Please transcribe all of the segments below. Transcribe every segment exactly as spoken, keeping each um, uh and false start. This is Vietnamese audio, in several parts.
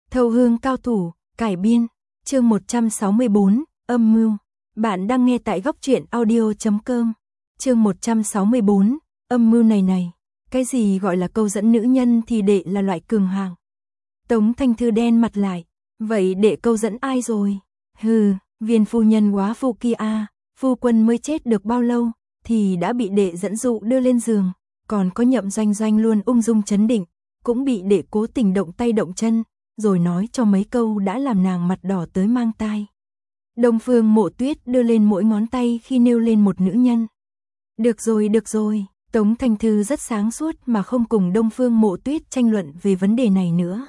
Thâu hương cao thủ, cải biên, chương một trăm sáu mươi bốn, âm mưu. Bạn đang nghe tại góc truyện audio chấm com. Chương một trăm sáu mươi bốn, âm mưu này này. Cái gì gọi là câu dẫn nữ nhân thì đệ là loại cường hạng. Tống Thanh Thư đen mặt lại. Vậy đệ câu dẫn ai rồi? Hừ, viên phu nhân quá phu kia à, phu quân mới chết được bao lâu thì đã bị đệ dẫn dụ đưa lên giường. Còn có Nhậm Doanh Doanh luôn ung dung chấn định, cũng bị đệ cố tình động tay động chân, rồi nói cho mấy câu đã làm nàng mặt đỏ tới mang tai. Đông Phương Mộ Tuyết đưa lên mỗi ngón tay khi nêu lên một nữ nhân. Được rồi, được rồi, Tống Thanh Thư rất sáng suốt mà không cùng Đông Phương Mộ Tuyết tranh luận về vấn đề này nữa.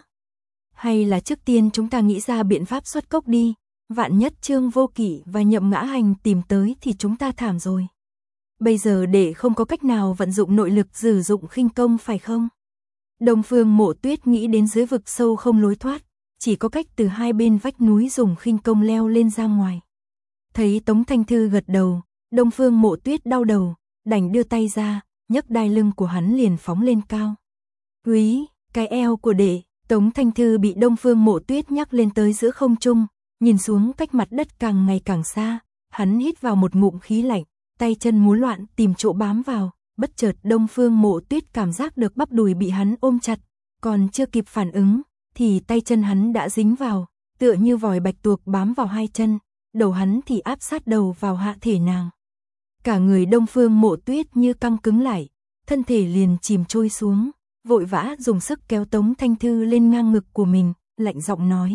Hay là trước tiên chúng ta nghĩ ra biện pháp xuất cốc đi, vạn nhất Trương Vô Kỵ và Nhậm Ngã Hành tìm tới thì chúng ta thảm rồi. Bây giờ đệ không có cách nào vận dụng nội lực sử dụng khinh công phải không? Đông Phương Mộ Tuyết nghĩ đến dưới vực sâu không lối thoát, chỉ có cách từ hai bên vách núi dùng khinh công leo lên ra ngoài. Thấy Tống Thanh Thư gật đầu, Đông Phương Mộ Tuyết đau đầu, đành đưa tay ra, nhấc đai lưng của hắn liền phóng lên cao. Úy, cái eo của đệ. Tống Thanh Thư bị Đông Phương Mộ Tuyết nhắc lên tới giữa không trung, nhìn xuống cách mặt đất càng ngày càng xa, hắn hít vào một ngụm khí lạnh, tay chân múa loạn tìm chỗ bám vào, bất chợt Đông Phương Mộ Tuyết cảm giác được bắp đùi bị hắn ôm chặt, còn chưa kịp phản ứng, thì tay chân hắn đã dính vào, tựa như vòi bạch tuộc bám vào hai chân, đầu hắn thì áp sát đầu vào hạ thể nàng. Cả người Đông Phương Mộ Tuyết như căng cứng lại, thân thể liền chìm trôi xuống, vội vã dùng sức kéo Tống Thanh Thư lên ngang ngực của mình, lạnh giọng nói.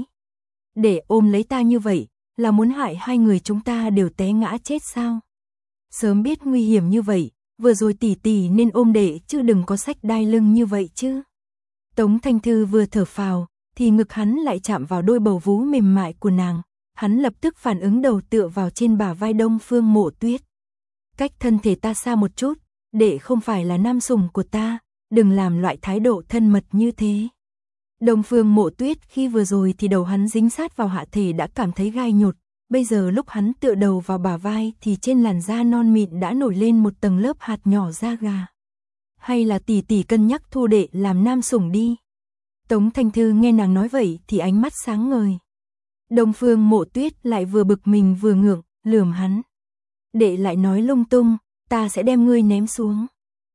Để ôm lấy ta như vậy, là muốn hại hai người chúng ta đều té ngã chết sao? Sớm biết nguy hiểm như vậy, vừa rồi tỷ tỷ nên ôm đệ chứ đừng có xách đai lưng như vậy chứ. Tống Thanh Thư vừa thở phào, thì ngực hắn lại chạm vào đôi bầu vú mềm mại của nàng, hắn lập tức phản ứng đầu tựa vào trên bả vai Đông Phương Mộ Tuyết. Cách thân thể ta xa một chút, đệ không phải là nam sủng của ta, đừng làm loại thái độ thân mật như thế. Đông Phương Mộ Tuyết khi vừa rồi thì đầu hắn dính sát vào hạ thể đã cảm thấy gai nhột, bây giờ lúc hắn tựa đầu vào bả vai thì trên làn da non mịn đã nổi lên một tầng lớp hạt nhỏ da gà. Hay là tỷ tỷ cân nhắc thu đệ làm nam sủng đi. Tống Thanh Thư nghe nàng nói vậy thì ánh mắt sáng ngời. Đông Phương Mộ Tuyết lại vừa bực mình vừa ngượng, lườm hắn. Đệ lại nói lung tung, ta sẽ đem ngươi ném xuống.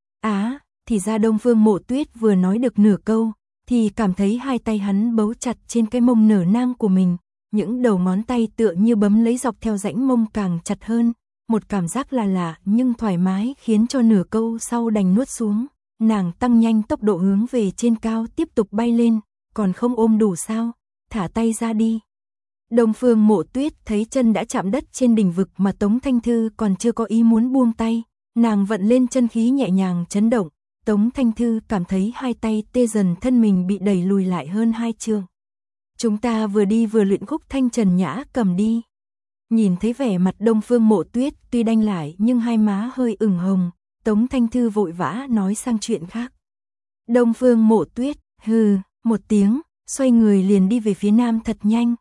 Á, thì ra Đông Phương Mộ Tuyết vừa nói được nửa câu, thì cảm thấy hai tay hắn bấu chặt trên cái mông nở nang của mình, những đầu ngón tay tựa như bấm lấy dọc theo rãnh mông càng chặt hơn, một cảm giác là lạ nhưng thoải mái khiến cho nửa câu sau đành nuốt xuống, nàng tăng nhanh tốc độ hướng về trên cao tiếp tục bay lên, còn không ôm đủ sao, thả tay ra đi. Đông Phương Mộ Tuyết thấy chân đã chạm đất trên đỉnh vực mà Tống Thanh Thư còn chưa có ý muốn buông tay, nàng vận lên chân khí nhẹ nhàng chấn động. Tống Thanh Thư cảm thấy hai tay tê dần, thân mình bị đẩy lùi lại hơn hai trượng. Chúng ta vừa đi vừa luyện khúc Thanh Trần Nhã cầm đi. Nhìn thấy vẻ mặt Đông Phương Mộ Tuyết tuy đanh lại nhưng hai má hơi ửng hồng, Tống Thanh Thư vội vã nói sang chuyện khác. Đông Phương Mộ Tuyết, hừ, một tiếng, xoay người liền đi về phía nam thật nhanh.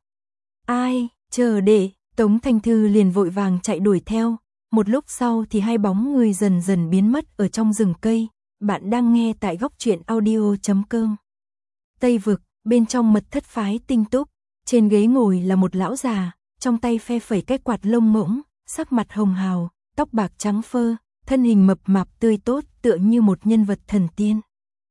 Ai, chờ đệ, Tống Thanh Thư liền vội vàng chạy đuổi theo, một lúc sau thì hai bóng người dần dần biến mất ở trong rừng cây. Bạn đang nghe tại góc truyện audio chấm com. Tây vực, bên trong mật thất phái Tinh Túc, trên ghế ngồi là một lão già, trong tay phe phẩy cái quạt lông ngỗng, sắc mặt hồng hào, tóc bạc trắng phơ, thân hình mập mạp tươi tốt tựa như một nhân vật thần tiên.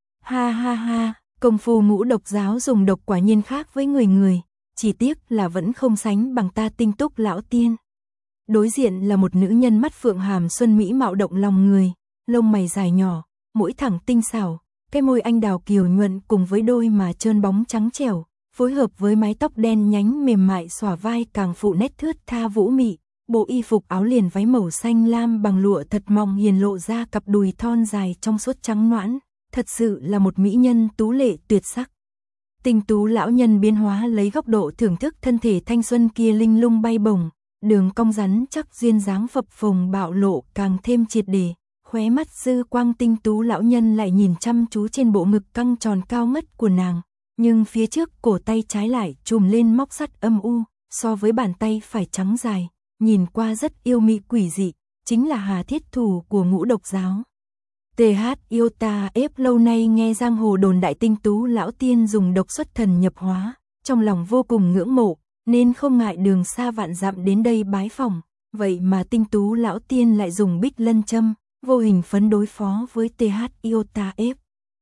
Ha ha ha, công phu Ngũ Độc giáo dùng độc quả nhiên khác với người người, chỉ tiếc là vẫn không sánh bằng ta Tinh Túc lão tiên. Đối diện là một nữ nhân mắt phượng hàm xuân mỹ mạo động lòng người, lông mày dài nhỏ, mũi thẳng tinh xảo, cái môi anh đào kiều nhuận cùng với đôi mà trơn bóng trắng trẻo, phối hợp với mái tóc đen nhánh mềm mại xõa vai càng phụ nét thướt tha vũ mị. Bộ y phục áo liền váy màu xanh lam bằng lụa thật mỏng hiền lộ ra cặp đùi thon dài trong suốt trắng nõn, thật sự là một mỹ nhân tú lệ tuyệt sắc. Tinh tú lão nhân biến hóa lấy góc độ thưởng thức thân thể thanh xuân kia linh lung bay bổng, đường cong rắn chắc duyên dáng phập phồng bạo lộ càng thêm triệt để. Khóe mắt dư quang tinh tú lão nhân lại nhìn chăm chú trên bộ ngực căng tròn cao ngất của nàng, nhưng phía trước cổ tay trái lại trùm lên móc sắt âm u, so với bàn tay phải trắng dài, nhìn qua rất yêu mị quỷ dị, chính là Hà Thiết Thủ của Ngũ Độc giáo. tê hát yêu ta ép lâu nay nghe giang hồ đồn đại tinh tú lão tiên dùng độc xuất thần nhập hóa, trong lòng vô cùng ngưỡng mộ, nên không ngại đường xa vạn dặm đến đây bái phỏng. Vậy mà Tinh Tú lão tiên lại dùng Bích Lân châm, vô hình phấn đối phó với tê hát Iota F.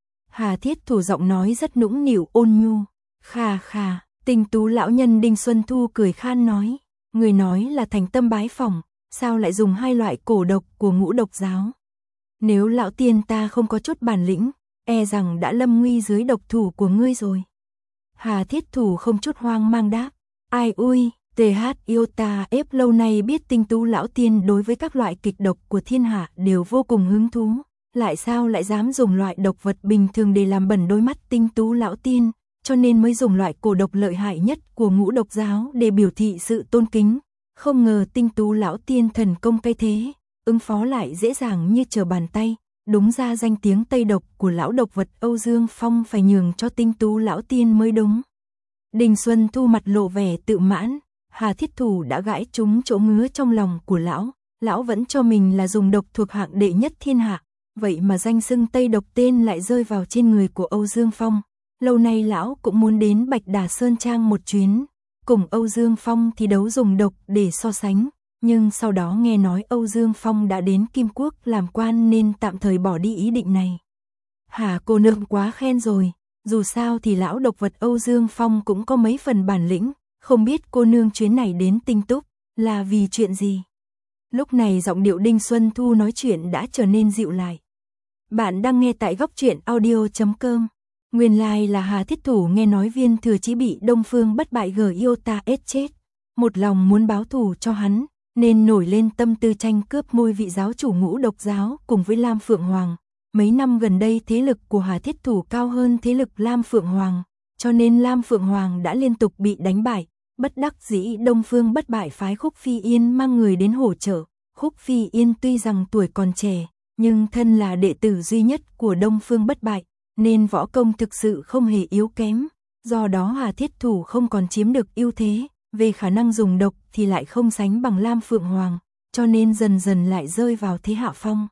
Hà Thiết Thủ giọng nói rất nũng nịu ôn nhu. Khà khà, Tinh Tú lão nhân Đinh Xuân Thu cười khan nói, người nói là thành tâm bái phỏng, sao lại dùng hai loại cổ độc của Ngũ Độc giáo? Nếu lão tiên ta không có chút bản lĩnh, e rằng đã lâm nguy dưới độc thủ của ngươi rồi. Hà Thiết Thủ không chút hoang mang đáp, ai ui, tê hát Iota F lâu nay biết Tinh Tú lão tiên đối với các loại kịch độc của thiên hạ đều vô cùng hứng thú, lại sao lại dám dùng loại độc vật bình thường để làm bẩn đôi mắt Tinh Tú lão tiên, cho nên mới dùng loại cổ độc lợi hại nhất của Ngũ Độc giáo để biểu thị sự tôn kính. Không ngờ Tinh Tú lão tiên thần công cái thế, ứng phó lại dễ dàng như trở bàn tay, đúng ra danh tiếng tây độc của lão độc vật Âu Dương Phong phải nhường cho Tinh Tú lão tiên mới đúng. Đinh Xuân Thu mặt lộ vẻ tự mãn, Hà Thiết Thủ đã gãi trúng chỗ ngứa trong lòng của lão, lão vẫn cho mình là dùng độc thuộc hạng đệ nhất thiên hạ, vậy mà danh xưng tây độc tên lại rơi vào trên người của Âu Dương Phong. Lâu nay lão cũng muốn đến Bạch Đà Sơn Trang một chuyến, cùng Âu Dương Phong thì đấu dùng độc để so sánh, nhưng sau đó nghe nói Âu Dương Phong đã đến Kim Quốc làm quan nên tạm thời bỏ đi ý định này. Hà cô nương quá khen rồi, dù sao thì lão độc vật Âu Dương Phong cũng có mấy phần bản lĩnh, không biết cô nương chuyến này đến Tinh Túc là vì chuyện gì? Lúc này giọng điệu Đinh Xuân Thu nói chuyện đã trở nên dịu lại. Bạn đang nghe tại góc truyện audio chấm com. Nguyên lai like là Hà Thiết Thủ nghe nói Viên Thừa Chí bị Đông Phương Bất Bại gờ Iota S chết, một lòng muốn báo thù cho hắn, nên nổi lên tâm tư tranh cướp ngôi vị giáo chủ Ngũ Độc giáo cùng với Lam Phượng Hoàng. Mấy năm gần đây thế lực của Hà Thiết Thủ cao hơn thế lực Lam Phượng Hoàng, cho nên Lam Phượng Hoàng đã liên tục bị đánh bại. Bất đắc dĩ Đông Phương Bất Bại phái Khúc Phi Yên mang người đến hỗ trợ. Khúc Phi Yên tuy rằng tuổi còn trẻ, nhưng thân là đệ tử duy nhất của Đông Phương Bất Bại, nên võ công thực sự không hề yếu kém. Do đó Hà Thiết Thủ không còn chiếm được ưu thế, về khả năng dùng độc thì lại không sánh bằng Lam Phượng Hoàng, cho nên dần dần lại rơi vào thế hạ phong.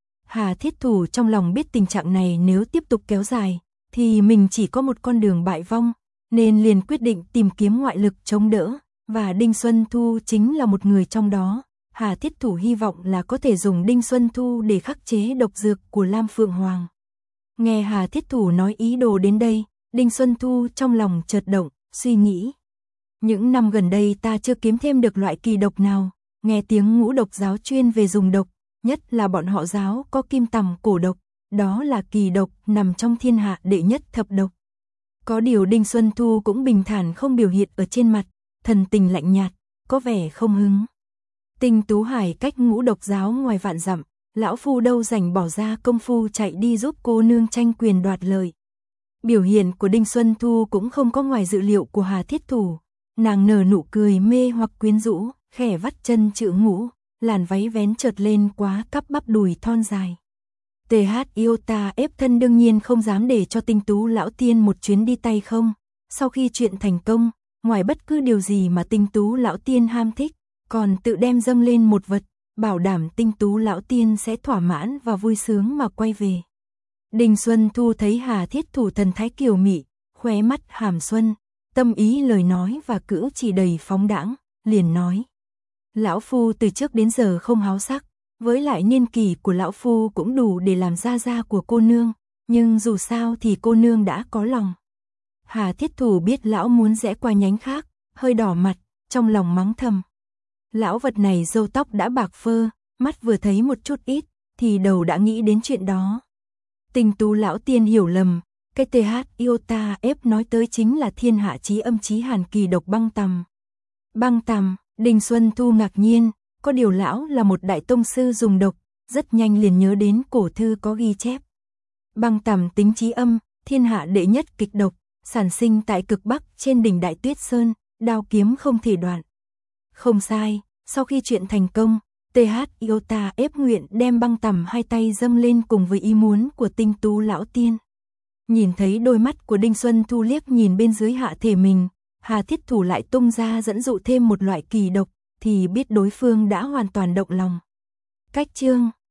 Hà Thiết Thủ trong lòng biết tình trạng này nếu tiếp tục kéo dài, thì mình chỉ có một con đường bại vong, nên liền quyết định tìm kiếm ngoại lực chống đỡ, và Đinh Xuân Thu chính là một người trong đó. Hà Thiết Thủ hy vọng là có thể dùng Đinh Xuân Thu để khắc chế độc dược của Lam Phượng Hoàng. Nghe Hà Thiết Thủ nói ý đồ đến đây, Đinh Xuân Thu trong lòng chợt động, suy nghĩ. Những năm gần đây ta chưa kiếm thêm được loại kỳ độc nào, nghe tiếng Ngũ Độc giáo chuyên về dùng độc, nhất là bọn họ giáo có kim tằm cổ độc, đó là kỳ độc nằm trong thiên hạ đệ nhất thập độc. Có điều Đinh Xuân Thu cũng bình thản không biểu hiện ở trên mặt, thần tình lạnh nhạt, có vẻ không hứng. Tinh Tú Hải cách Ngũ Độc giáo ngoài vạn dặm, lão phu đâu rảnh bỏ ra công phu chạy đi giúp cô nương tranh quyền đoạt lợi. Biểu hiện của Đinh Xuân Thu cũng không có ngoài dự liệu của Hà Thiết Thủ, nàng nở nụ cười mê hoặc quyến rũ, khẽ vắt chân chữ ngũ, làn váy vén chợt lên quá cắp bắp đùi thon dài. tê hát Iota ép thân đương nhiên không dám để cho Tinh Tú lão tiên một chuyến đi tay không. Sau khi chuyện thành công, ngoài bất cứ điều gì mà Tinh Tú lão tiên ham thích, còn tự đem dâng lên một vật, bảo đảm Tinh Tú lão tiên sẽ thỏa mãn và vui sướng mà quay về. Đinh Xuân Thu thấy Hà Thiết Thủ thần thái kiều mị, khóe mắt hàm xuân, tâm ý lời nói và cử chỉ đầy phóng đãng, liền nói: lão phu từ trước đến giờ không háo sắc, với lại niên kỷ của lão phu cũng đủ để làm gia gia của cô nương, nhưng dù sao thì cô nương đã có lòng. Hà Thiết Thủ biết lão muốn rẽ qua nhánh khác, hơi đỏ mặt, trong lòng mắng thầm. Lão vật này râu tóc đã bạc phơ, mắt vừa thấy một chút ít, thì đầu đã nghĩ đến chuyện đó. Tinh Tú lão tiên hiểu lầm, cái tê hát Iota ép nói tới chính là thiên hạ chí âm chí hàn kỳ độc băng tằm. Băng tằm, Đinh Xuân Thu ngạc nhiên, có điều lão là một đại tông sư dùng độc, rất nhanh liền nhớ đến cổ thư có ghi chép. Băng tằm tính chí âm, thiên hạ đệ nhất kịch độc, sản sinh tại cực Bắc trên đỉnh Đại Tuyết Sơn, đao kiếm không thể đoạn. Không sai, sau khi chuyện thành công, tê hát Iota ép nguyện đem băng tằm hai tay dâng lên cùng với ý muốn của Tinh Tú lão tiên. Nhìn thấy đôi mắt của Đinh Xuân Thu liếc nhìn bên dưới hạ thể mình, Hà Thiết Thủ lại tung ra dẫn dụ thêm một loại kỳ độc, thì biết đối phương đã hoàn toàn động lòng. Cách chương